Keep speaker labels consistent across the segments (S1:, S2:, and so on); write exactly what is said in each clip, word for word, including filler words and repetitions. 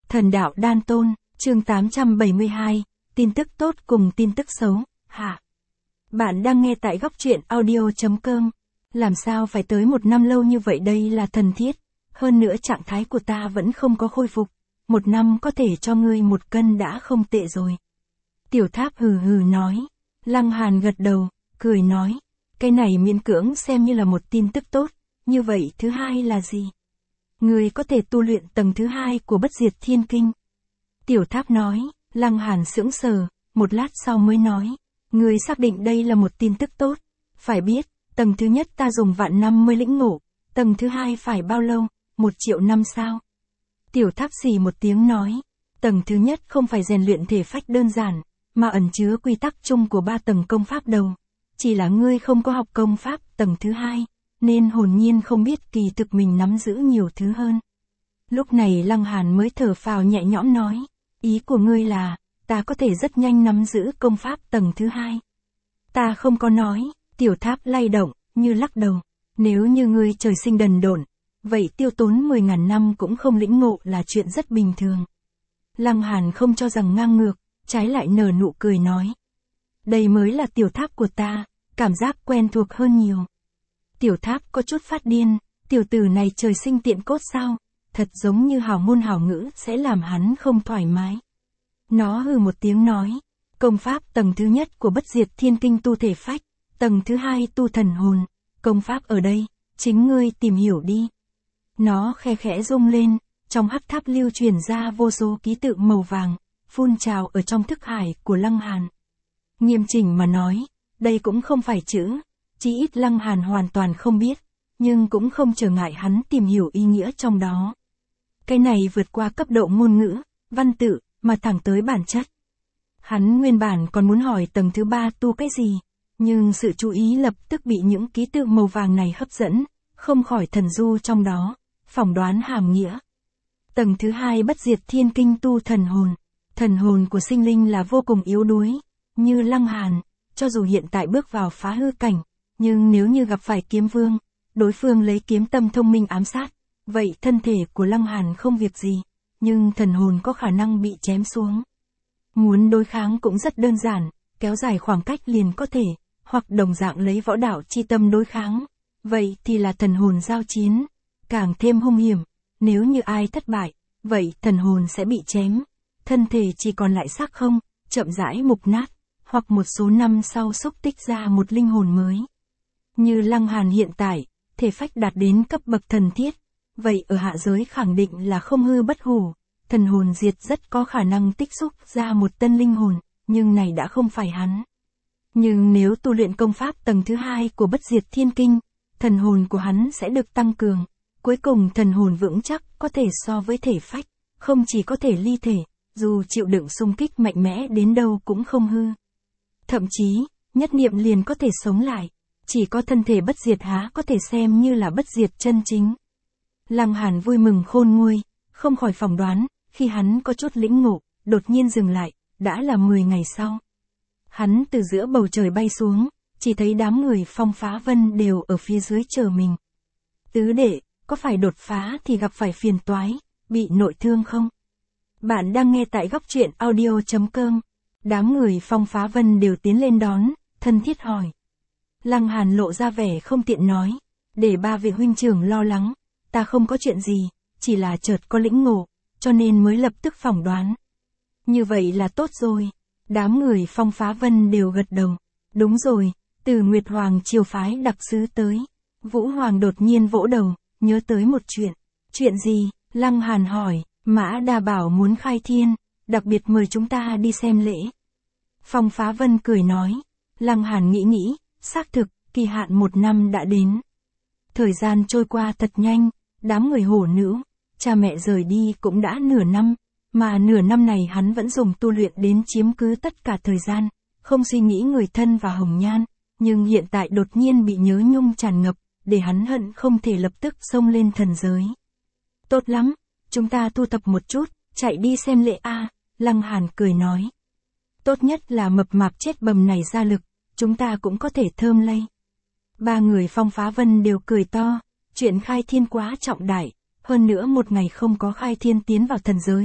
S1: Thần đạo đan tôn, chương tám trăm bảy mươi hai, tin tức tốt cùng tin tức xấu, hạ. Bạn đang nghe tại góc truyện audio chấm com. Làm sao phải tới một năm lâu như vậy, đây là thần thiết. Hơn nữa trạng thái của ta vẫn không có khôi phục. Một năm có thể cho ngươi một cân đã không tệ rồi. Tiểu Tháp hừ hừ nói. Lăng Hàn gật đầu, cười nói. Cái này miễn cưỡng xem như là một tin tức tốt. Như vậy thứ hai là gì? Ngươi có thể tu luyện tầng thứ hai của Bất Diệt Thiên Kinh. Tiểu Tháp nói. Lăng Hàn sững sờ, một lát sau mới nói. Ngươi xác định đây là một tin tức tốt. Phải biết, tầng thứ nhất ta dùng vạn năm mới lĩnh ngộ. Tầng thứ hai phải bao lâu? Một triệu năm sao? Tiểu Tháp xì một tiếng nói. Tầng thứ nhất không phải rèn luyện thể phách đơn giản, mà ẩn chứa quy tắc chung của ba tầng công pháp đầu. Chỉ là ngươi không có học công pháp tầng thứ hai, nên hồn nhiên không biết kỳ thực mình nắm giữ nhiều thứ hơn. Lúc này Lăng Hàn mới thở phào nhẹ nhõm nói. Ý của ngươi là, ta có thể rất nhanh nắm giữ công pháp tầng thứ hai. Ta không có nói. Tiểu Tháp lay động, như lắc đầu. Nếu như ngươi trời sinh đần độn, vậy tiêu tốn mười ngàn năm cũng không lĩnh ngộ là chuyện rất bình thường. Lăng Hàn không cho rằng ngang ngược, trái lại nở nụ cười nói. Đây mới là Tiểu Tháp của ta, cảm giác quen thuộc hơn nhiều. Tiểu Tháp có chút phát điên, tiểu tử này trời sinh tiện cốt sao, thật giống như hào ngôn hào ngữ sẽ làm hắn không thoải mái. Nó hừ một tiếng nói, công pháp tầng thứ nhất của Bất Diệt Thiên Kinh tu thể phách, tầng thứ hai tu thần hồn, công pháp ở đây, chính ngươi tìm hiểu đi. Nó khe khẽ rung lên, trong hắc tháp lưu truyền ra vô số ký tự màu vàng, phun trào ở trong thức hải của Lăng Hàn. Nghiêm chỉnh mà nói, đây cũng không phải chữ, chỉ ít Lăng Hàn hoàn toàn không biết, nhưng cũng không trở ngại hắn tìm hiểu ý nghĩa trong đó. Cái này vượt qua cấp độ ngôn ngữ, văn tự, mà thẳng tới bản chất. Hắn nguyên bản còn muốn hỏi tầng thứ ba tu cái gì, nhưng sự chú ý lập tức bị những ký tự màu vàng này hấp dẫn, không khỏi thần du trong đó, phỏng đoán hàm nghĩa. Tầng thứ hai Bất Diệt Thiên Kinh tu thần hồn. Thần hồn của sinh linh là vô cùng yếu đuối, như Lăng Hàn, cho dù hiện tại bước vào phá hư cảnh, nhưng nếu như gặp phải kiếm vương, đối phương lấy kiếm tâm thông minh ám sát, vậy thân thể của Lăng Hàn không việc gì, nhưng thần hồn có khả năng bị chém xuống. Muốn đối kháng cũng rất đơn giản, kéo dài khoảng cách liền có thể, hoặc đồng dạng lấy võ đạo chi tâm đối kháng, vậy thì là thần hồn giao chiến, càng thêm hung hiểm, nếu như ai thất bại, vậy thần hồn sẽ bị chém, thân thể chỉ còn lại xác không, chậm rãi mục nát, hoặc một số năm sau xúc tích ra một linh hồn mới. Như Lăng Hàn hiện tại, thể phách đạt đến cấp bậc thần thiết, vậy ở hạ giới khẳng định là không hư bất hủ, thần hồn diệt rất có khả năng tích xúc ra một tân linh hồn, nhưng này đã không phải hắn. Nhưng nếu tu luyện công pháp tầng thứ hai của Bất Diệt Thiên Kinh, thần hồn của hắn sẽ được tăng cường, cuối cùng thần hồn vững chắc có thể so với thể phách, không chỉ có thể ly thể, dù chịu đựng xung kích mạnh mẽ đến đâu cũng không hư. Thậm chí, nhất niệm liền có thể sống lại, chỉ có thân thể bất diệt há có thể xem như là bất diệt chân chính. Lăng Hàn vui mừng khôn nguôi, không khỏi phỏng đoán, khi hắn có chút lĩnh ngộ, đột nhiên dừng lại, đã là mười ngày sau. Hắn từ giữa bầu trời bay xuống, chỉ thấy đám người Phong Phá Vân đều ở phía dưới chờ mình. Tứ đệ, có phải đột phá thì gặp phải phiền toái, bị nội thương không? Bạn đang nghe tại góc truyện audio chấm com. Đám người Phong Phá Vân đều tiến lên đón, thân thiết hỏi. Lăng Hàn lộ ra vẻ không tiện nói, để ba vị huynh trưởng lo lắng, ta không có chuyện gì, chỉ là chợt có lĩnh ngộ, cho nên mới lập tức phỏng đoán. Như vậy là tốt rồi. Đám người Phong Phá Vân đều gật đầu. Đúng rồi, từ Nguyệt Hoàng triều phái đặc sứ tới. Vũ Hoàng đột nhiên vỗ đầu, nhớ tới một chuyện. Chuyện gì? Lăng Hàn hỏi. Mã Đa bảo muốn khai thiên, đặc biệt mời chúng ta đi xem lễ. Phong Phá Vân cười nói. Lăng Hàn nghĩ nghĩ, xác thực, kỳ hạn một năm đã đến. Thời gian trôi qua thật nhanh, đám người hổ nữ, cha mẹ rời đi cũng đã nửa năm, mà nửa năm này hắn vẫn dùng tu luyện đến chiếm cứ tất cả thời gian, không suy nghĩ người thân và Hồng Nhan, nhưng hiện tại đột nhiên bị nhớ nhung tràn ngập, để hắn hận không thể lập tức xông lên thần giới. Tốt lắm, chúng ta thu thập một chút, chạy đi xem lễ a. Lăng Hàn cười nói. Tốt nhất là mập mạp chết bầm này ra lực, chúng ta cũng có thể thơm lây. Ba người Phong Phá Vân đều cười to, chuyện khai thiên quá trọng đại, hơn nữa một ngày không có khai thiên tiến vào thần giới,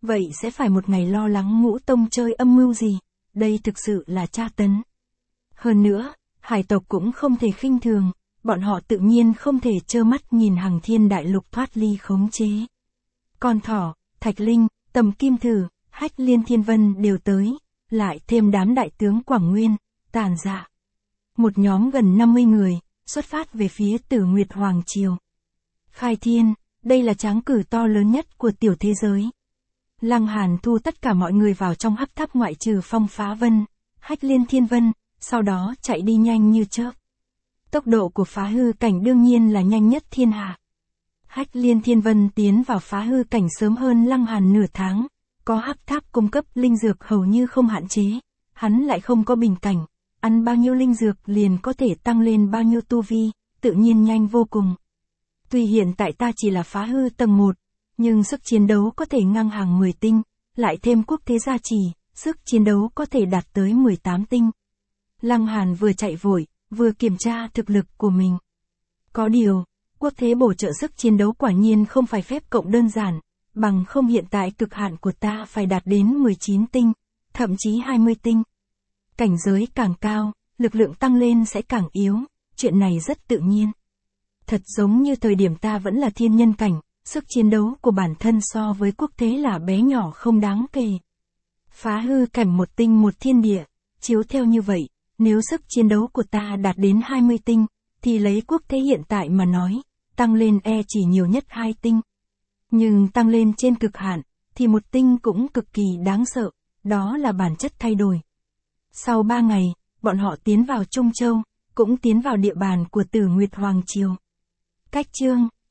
S1: vậy sẽ phải một ngày lo lắng Ngũ Tông chơi âm mưu gì, đây thực sự là tra tấn. Hơn nữa, hải tộc cũng không thể khinh thường, bọn họ tự nhiên không thể trơ mắt nhìn Hằng Thiên Đại Lục thoát ly khống chế. Con thỏ, Thạch Linh, Tầm Kim Thử, Hách Liên Thiên Vân đều tới, lại thêm đám đại tướng Quảng Nguyên, Tàn Dạ. Một nhóm gần năm mươi người, xuất phát về phía Tử Nguyệt Hoàng Triều. Khai Thiên, đây là tráng cử to lớn nhất của tiểu thế giới. Lăng Hàn thu tất cả mọi người vào trong hắc tháp ngoại trừ Phong Phá Vân, Hách Liên Thiên Vân, sau đó chạy đi nhanh như chớp. Tốc độ của phá hư cảnh đương nhiên là nhanh nhất thiên hạ. Hách Liên Thiên Vân tiến vào phá hư cảnh sớm hơn Lăng Hàn nửa tháng, có hắc tháp cung cấp linh dược hầu như không hạn chế, hắn lại không có bình cảnh, ăn bao nhiêu linh dược liền có thể tăng lên bao nhiêu tu vi, tự nhiên nhanh vô cùng. Tuy hiện tại ta chỉ là phá hư tầng một, nhưng sức chiến đấu có thể ngang hàng mười tinh, lại thêm quốc thế gia trì, sức chiến đấu có thể đạt tới mười tám tinh. Lăng Hàn vừa chạy vội, vừa kiểm tra thực lực của mình. Có điều, quốc thế bổ trợ sức chiến đấu quả nhiên không phải phép cộng đơn giản, bằng không hiện tại cực hạn của ta phải đạt đến mười chín tinh, thậm chí hai mươi tinh. Cảnh giới càng cao, lực lượng tăng lên sẽ càng yếu, chuyện này rất tự nhiên. Thật giống như thời điểm ta vẫn là thiên nhân cảnh, sức chiến đấu của bản thân so với quốc thế là bé nhỏ không đáng kể. Phá hư cảnh một tinh một thiên địa, chiếu theo như vậy, nếu sức chiến đấu của ta đạt đến hai mươi tinh, thì lấy quốc thế hiện tại mà nói, tăng lên e chỉ nhiều nhất hai tinh. Nhưng tăng lên trên cực hạn, thì một tinh cũng cực kỳ đáng sợ, đó là bản chất thay đổi. Sau ba ngày, bọn họ tiến vào Trung Châu, cũng tiến vào địa bàn của Tử Nguyệt Hoàng Triều. Cách chương